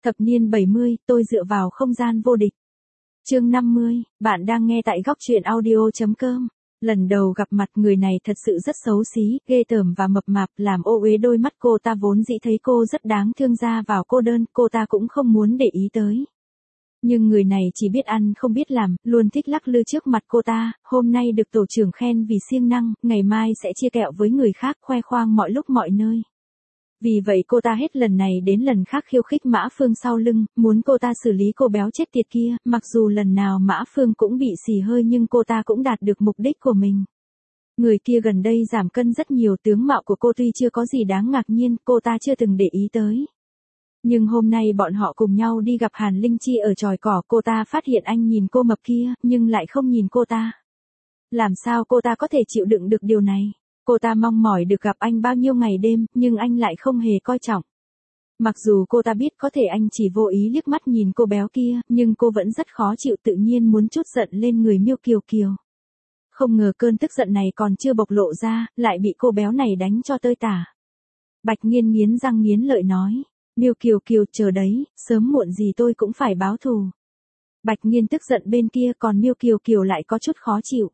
Thập niên 70, tôi dựa vào không gian vô địch. Chương 50, bạn đang nghe tại góc truyện audio.com. Lần đầu gặp mặt người này thật sự rất xấu xí, ghê tởm và mập mạp, làm ô uế đôi mắt cô ta vốn dĩ thấy cô rất đáng thương, ra vào cô đơn, cô ta cũng không muốn để ý tới. Nhưng người này chỉ biết ăn không biết làm, luôn thích lắc lư trước mặt cô ta, hôm nay được tổ trưởng khen vì siêng năng, ngày mai sẽ chia kẹo với người khác, khoe khoang mọi lúc mọi nơi. Vì vậy cô ta hết lần này đến lần khác khiêu khích Mã Phương sau lưng, muốn cô ta xử lý cô béo chết tiệt kia, mặc dù lần nào Mã Phương cũng bị xì hơi nhưng cô ta cũng đạt được mục đích của mình. Người kia gần đây giảm cân rất nhiều, tướng mạo của cô tuy chưa có gì đáng ngạc nhiên, cô ta chưa từng để ý tới. Nhưng hôm nay bọn họ cùng nhau đi gặp Hàn Linh Chi ở chòi cỏ, cô ta phát hiện anh nhìn cô mập kia, nhưng lại không nhìn cô ta. Làm sao cô ta có thể chịu đựng được điều này? Cô ta mong mỏi được gặp anh bao nhiêu ngày đêm, nhưng anh lại không hề coi trọng. Mặc dù cô ta biết có thể anh chỉ vô ý liếc mắt nhìn cô béo kia, nhưng cô vẫn rất khó chịu, tự nhiên muốn trút giận lên người Miêu Kiều Kiều. Không ngờ cơn tức giận này còn chưa bộc lộ ra, lại bị cô béo này đánh cho tơi tả. Bạch Nghiên nghiến răng nghiến lợi nói, Miêu Kiều Kiều chờ đấy, sớm muộn gì tôi cũng phải báo thù. Bạch Nghiên tức giận bên kia, còn Miêu Kiều Kiều lại có chút khó chịu.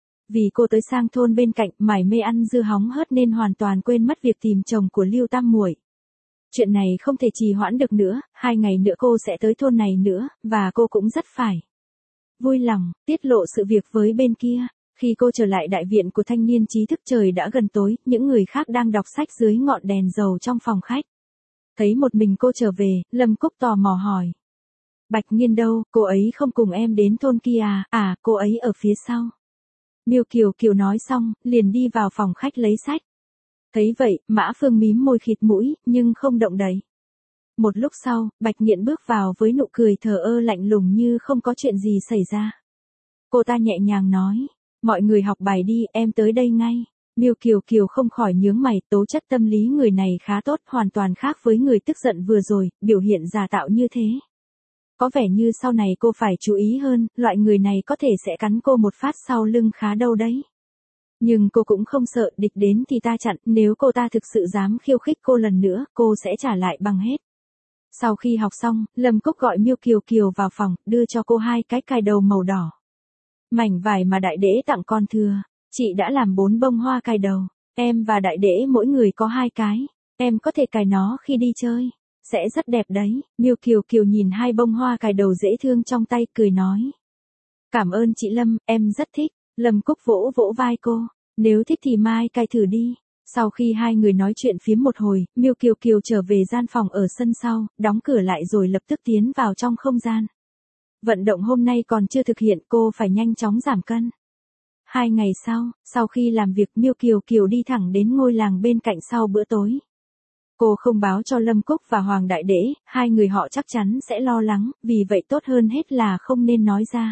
Vì cô tới sang thôn bên cạnh, mải mê ăn dưa hóng hớt nên hoàn toàn quên mất việc tìm chồng của Lưu Tam Muội. Chuyện này không thể trì hoãn được nữa, 2 ngày nữa cô sẽ tới thôn này nữa, và cô cũng rất phải vui lòng tiết lộ sự việc với bên kia. Khi cô trở lại đại viện của thanh niên trí thức, trời đã gần tối, những người khác đang đọc sách dưới ngọn đèn dầu trong phòng khách. Thấy một mình cô trở về, Lâm Cúc tò mò hỏi. Bạch Nghiên đâu, cô ấy không cùng em đến thôn kia à? À, cô ấy ở phía sau. Miêu Kiều Kiều nói xong, liền đi vào phòng khách lấy sách. Thấy vậy, Mã Phương mím môi khịt mũi, nhưng không động đậy. Một lúc sau, Bạch Nghiện bước vào với nụ cười thờ ơ lạnh lùng như không có chuyện gì xảy ra. Cô ta nhẹ nhàng nói, mọi người học bài đi, em tới đây ngay. Miêu Kiều Kiều không khỏi nhướng mày, tố chất tâm lý người này khá tốt, hoàn toàn khác với người tức giận vừa rồi, biểu hiện giả tạo như thế. Có vẻ như sau này cô phải chú ý hơn, loại người này có thể sẽ cắn cô một phát sau lưng khá đau đấy. Nhưng cô cũng không sợ, địch đến thì ta chặn, nếu cô ta thực sự dám khiêu khích cô lần nữa, cô sẽ trả lại bằng hết. Sau khi học xong, Lâm Cúc gọi Miêu Kiều Kiều vào phòng, đưa cho cô 2 cái cài đầu màu đỏ. Mảnh vải mà đại đễ tặng con thừa, chị đã làm 4 bông hoa cài đầu, em và đại đễ mỗi người có 2 cái, em có thể cài nó khi đi chơi. Sẽ rất đẹp đấy. Miêu Kiều Kiều nhìn 2 bông hoa cài đầu dễ thương trong tay, cười nói. Cảm ơn chị Lâm, em rất thích. Lâm Cúc vỗ vỗ vai cô. Nếu thích thì mai cài thử đi. Sau khi hai người nói chuyện phiếm một hồi, Miêu Kiều Kiều trở về gian phòng ở sân sau, đóng cửa lại rồi lập tức tiến vào trong không gian. Vận động hôm nay còn chưa thực hiện, cô phải nhanh chóng giảm cân. 2 ngày sau khi làm việc, Miêu Kiều Kiều đi thẳng đến ngôi làng bên cạnh sau bữa tối. Cô không báo cho Lâm Cúc và Hoàng Đại Đễ, 2 người họ chắc chắn sẽ lo lắng, vì vậy tốt hơn hết là không nên nói ra.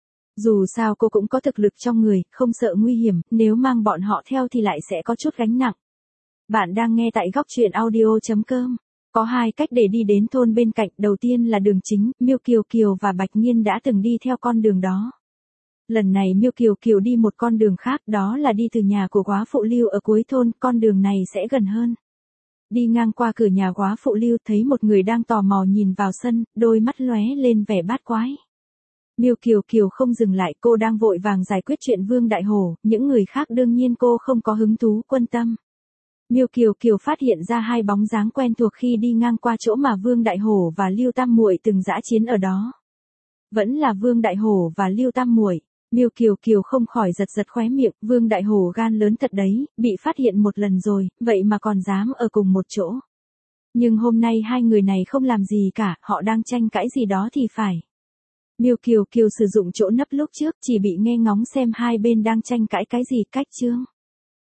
Dù sao cô cũng có thực lực trong người, không sợ nguy hiểm, nếu mang bọn họ theo thì lại sẽ có chút gánh nặng. Bạn đang nghe tại góc truyện audio.com. Có 2 cách để đi đến thôn bên cạnh, đầu tiên là đường chính, Miêu Kiều Kiều và Bạch Nghiên đã từng đi theo con đường đó. Lần này Miêu Kiều Kiều đi một con đường khác, đó là đi từ nhà của góa phụ Lưu ở cuối thôn, con đường này sẽ gần hơn. Đi ngang qua cửa nhà góa phụ Lưu, thấy một người đang tò mò nhìn vào sân, đôi mắt lóe lên vẻ bát quái. Miêu Kiều Kiều không dừng lại, cô đang vội vàng giải quyết chuyện Vương Đại Hổ, những người khác đương nhiên cô không có hứng thú quan tâm. Miêu Kiều Kiều phát hiện ra 2 bóng dáng quen thuộc khi đi ngang qua chỗ mà Vương Đại Hổ và Lưu Tam Muội từng dã chiến ở đó. Vẫn là Vương Đại Hổ và Lưu Tam Muội. Miêu Kiều Kiều không khỏi giật giật khóe miệng, Vương Đại Hổ gan lớn thật đấy, bị phát hiện một lần rồi, vậy mà còn dám ở cùng một chỗ. Nhưng hôm nay 2 người này không làm gì cả, họ đang tranh cãi gì đó thì phải. Miêu Kiều Kiều sử dụng chỗ nấp lúc trước, chỉ bị nghe ngóng xem 2 bên đang tranh cãi cái gì, cách chương.